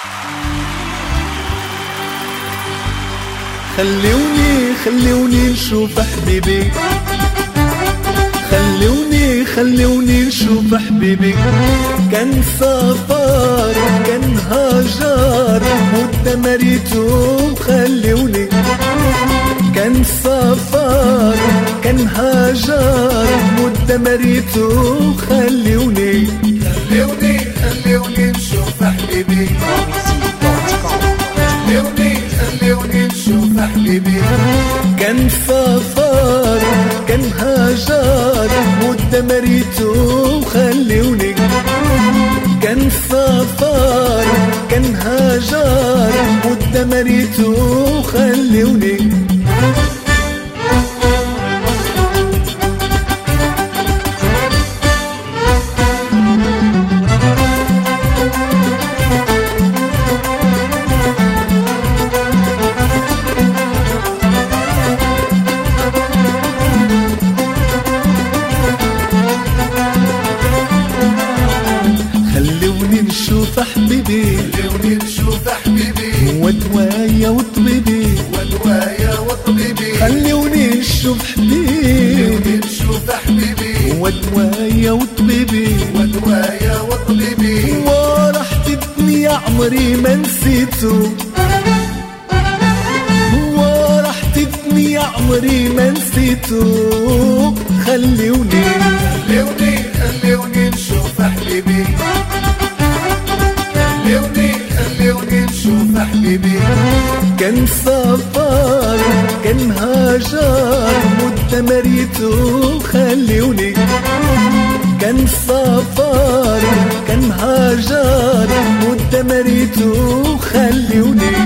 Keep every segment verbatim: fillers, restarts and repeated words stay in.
خلوني خلوني نشوف حبيبي، خلوني خلوني نشوف حبيبي. كان سفر كان هجر مدة مريتو خلوني، كان سفر كان هجر مدة مريتو خلوني. خلوني خلوني نشوف حبيبي، خلوني خلوني نشوف حبيبي. كان سفر كان هجر مدة مريتو خلوني، كان سفر كان هجر مدة مريتو خلوني. نشوف حبيبي، خلوني نشوف حبيبي. ودوايا وطبيبي، ودوايا وطبيبي. خلوني نشوف حبيبي، خلوني نشوف حبيبي. ودوايا وطبيبي، ودوايا وطبيبي. ورحت الدنيا عمري ما نسيتو، ورحت الدنيا عمري ما نسيتو. خلوني خلوني خلوني نشوف حبيبي، خلوني خلوني نشوف حبيبي. كان سفر كان هجر مدة مريتو خلوني، كان سفر كان هجر مدة مريتو خلوني.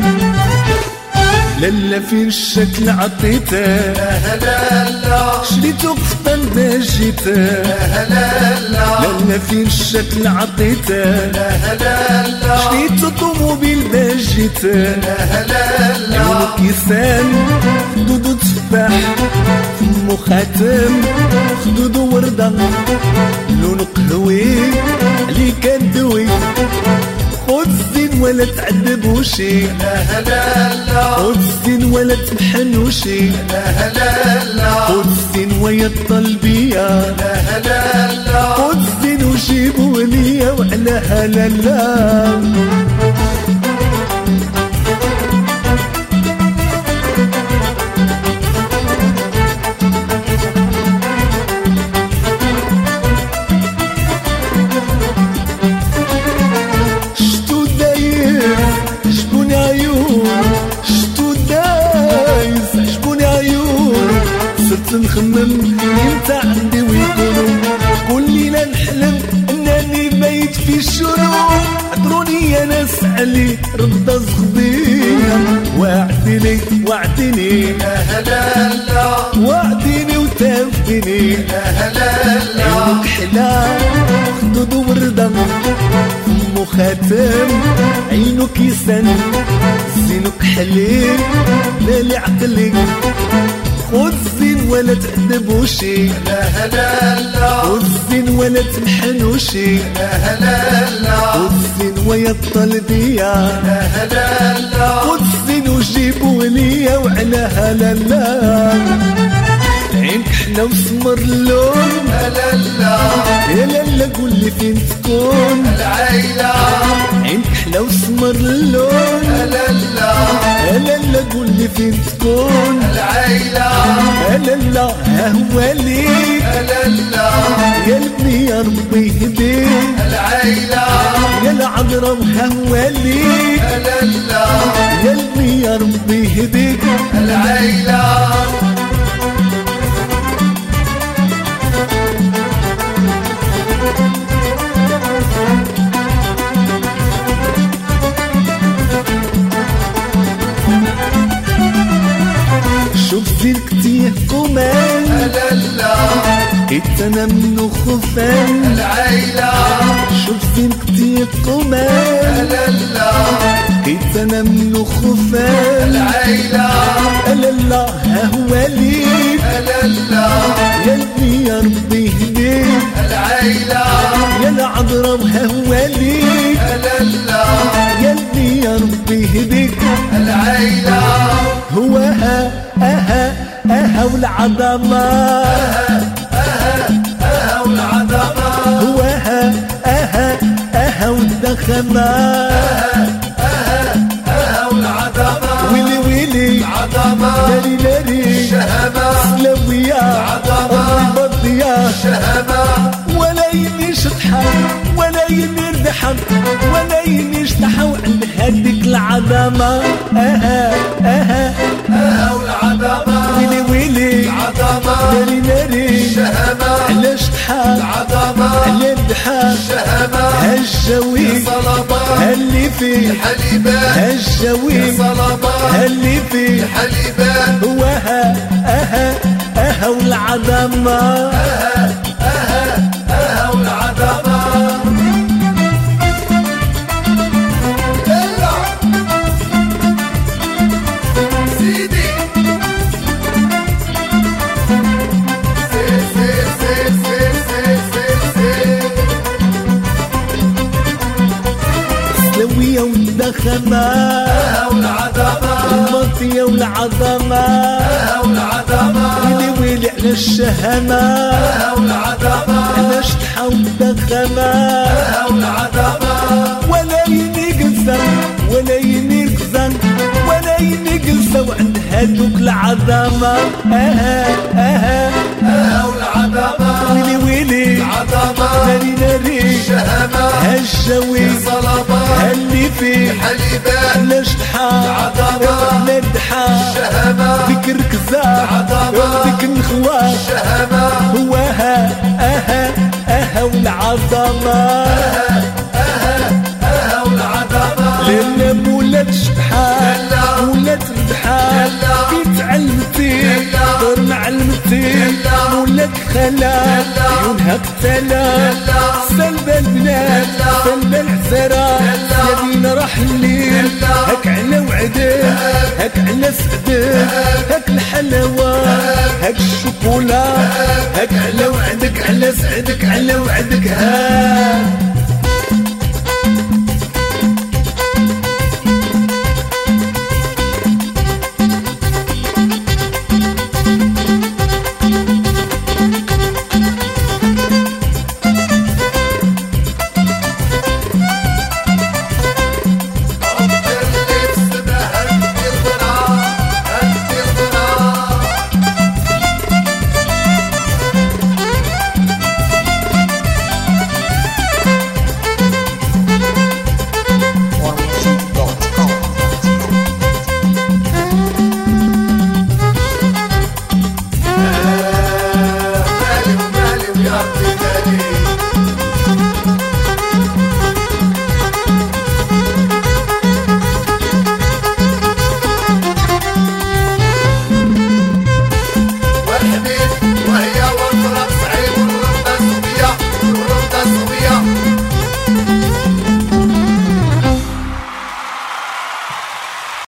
لالا فين الشكل عطيته، لا لا لا شريتو قفطان باجيته. لا لا لا لالا فين الشكل عطيته، لا لا لا شريتو طوموبيل باجيته. لا لا لا عيونك كيسان خدودو تفاح، فمو خاتم خدودو وردة، لونو قهوي عليك الدوي. خد الزين ولا تعذبوشي، لا لا لا خد الزين ولا تمحنوشي. لا لا لا خد الزين ويا الطلبية، لا لا لا خد الزين وجيبوا ليا وعلى هلا لا. نخمم انت عندي ويقولوا كل ليلة نحلم انني بيت في الشروق. عذروني يا ناس علي رضا صغبية، وعدني وعدني لا لا لا وعدني وتافني. لا لا لا عيونك حلا خدود وردة، فمو خاتم عينك يسن، زينك حليل بالي عقلي. خد الزين ولا تعذبوشي، لا لا لا خد الزين ولا تمحنوشي. لا لا لا خد الزين ويا الطلبية، لا لا لا خد الزين وجيبوا ليا وعلى هلا لا. عينك حلا وسمر اللون، لا لا لا يا لالا قول لي فين تكون العيلة. عينك حلا وسمر اللون، لا لا لا يا لالا قول لي فين تكون العيلة. يا لالا ها هو ليك، لا لا لا يا ابني يا ربي يهديك. العيلة يا العذرا وها هو ليك، لا لا لا يا ابني يا ربي يهديك. العيلة شوف زينك تيه كمان، لا لا كنت انا منو خفان. العيلة شوف زينك تيه كمان، لا لا كنت انا منو خفان. العيلة لا لا ها هو ليك، لا لا يا ابني يا ربي يهديك. العيلة يا العذرا وها هو ليك، لا لا يا ابني والعظمة اها والعظمة هو ها اها اها والضخمة اها والعظمة ويلي ويلي العظمة ناري ناري شهامة سلوية العظمة الرباطية شهامة ولا ينيش ضحك ولا ينير ضحك ولا ينيش ضحك عند هاديك العظمة اها اها اها والعظمة ويلي ويلي العظمة ناري ناري شهامة علاش ضحك العظمة على الضحك شهامة هالجوي صلبة هاللي فيه حليبان هالجوي صلبة هاللي فيه حليبان هو ها اها اها والعظمة اها والعظمة يلا سيدي سير سير سير سير سير سير سير سلوية والضخمة اها والعظمة الماضية والعظمة اها والعظمة ويلي ويلي على الشهامة اها والعظمة علاش تحاول الضخمة اها والعظمة ولا ينقزن ولا ينقزن ولا ينقزن عند هادوك العظمة اها اها اها والعظمة ويلي ويلي العظمة ناري ناري شهامة هالجوي صلبة هاللي فيه حليبان علاش تحاول العظمة لا الضحك شهامة ديك ركزة العظمة ديك النخوة شهامة هو ها اها اها والعظمة اها والعظمة للا مولات شبحان لا. مولات ربحان لا. كي تعلمتي لا. دور معلمتي لا. مولات خلا لا. عيونها قتالة لا. سلبة البنات لا. سلبة العزارة لا. يدينا راح الليل لا. هاك على وعدك هاك على سعدك هاك الحلاوة هاك الشوكولا هاك على وعدك على سعدك على وعدك ها